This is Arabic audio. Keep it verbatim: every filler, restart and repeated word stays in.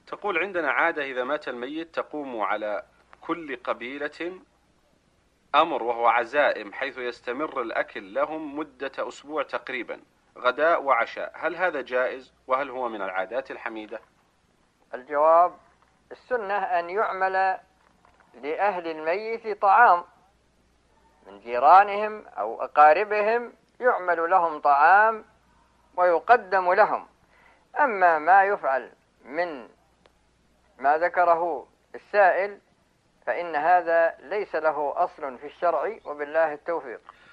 تقول عندنا عادة إذا مات الميت تقوم على كل قبيلة أمر وهو عزائم، حيث يستمر الأكل لهم مدة أسبوع تقريبا، غداء وعشاء. هل هذا جائز؟ وهل هو من العادات الحميدة؟ الجواب: السنة أن يعمل لأهل الميت طعام من جيرانهم أو أقاربهم، يعمل لهم طعام ويقدم لهم. أما ما يفعل من ما ذكره السائل فإن هذا ليس له أصل في الشرع، وبالله التوفيق.